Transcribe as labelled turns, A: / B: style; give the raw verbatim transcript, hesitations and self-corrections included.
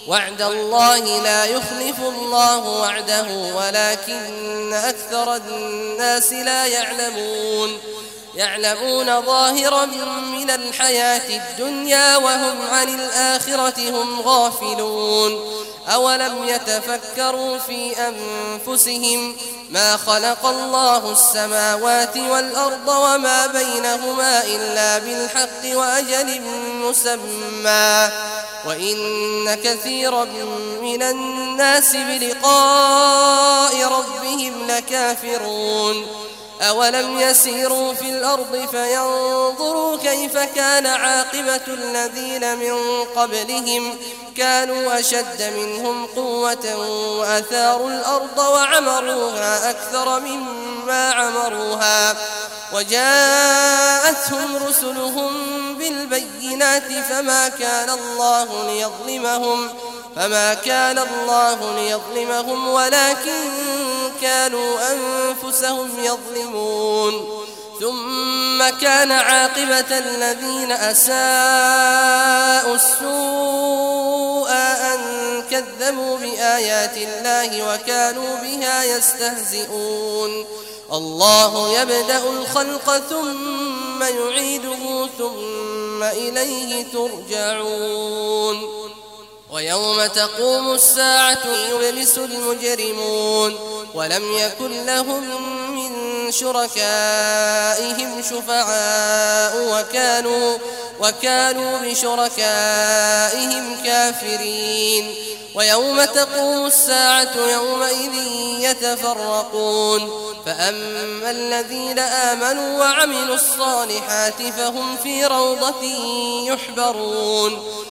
A: وعد الله لا يخلف الله وعده ولكن أكثر الناس لا يعلمون يعلمون ظاهرا من الحياة الدنيا وهم عن الآخرة هم غافلون أولم يتفكروا في أنفسهم ما خلق الله السماوات والأرض وما بينهما إلا بالحق وأجل مسمى وإن كثيرا من الناس بلقاء ربهم لكافرون أولم يسيروا في الأرض فينظروا كيف كان عاقبة الذين من قبلهم كانوا أشد منهم قوة وأثاروا الأرض وعمروها أكثر مما عمروها وجاءتهم رسلهم بالبينات فما كان الله ليظلمهم فما كان الله ليظلمهم ولكن كانوا أنفسهم يظلمون ثم كان عاقبة الذين أساءوا السوء أن كذبوا بآيات الله وكانوا بها يستهزئون الله يبدأ الخلق ثم يعيده ثم إليه ترجعون ويوم تقوم الساعة يبلس المجرمون ولم يكن لهم من شركائهم شفعاء وكانوا, وكانوا بشركائهم كافرين ويوم تقوم الساعة يومئذ يتفرقون فأما الذين آمنوا وعملوا الصالحات فهم في روضة يحبرون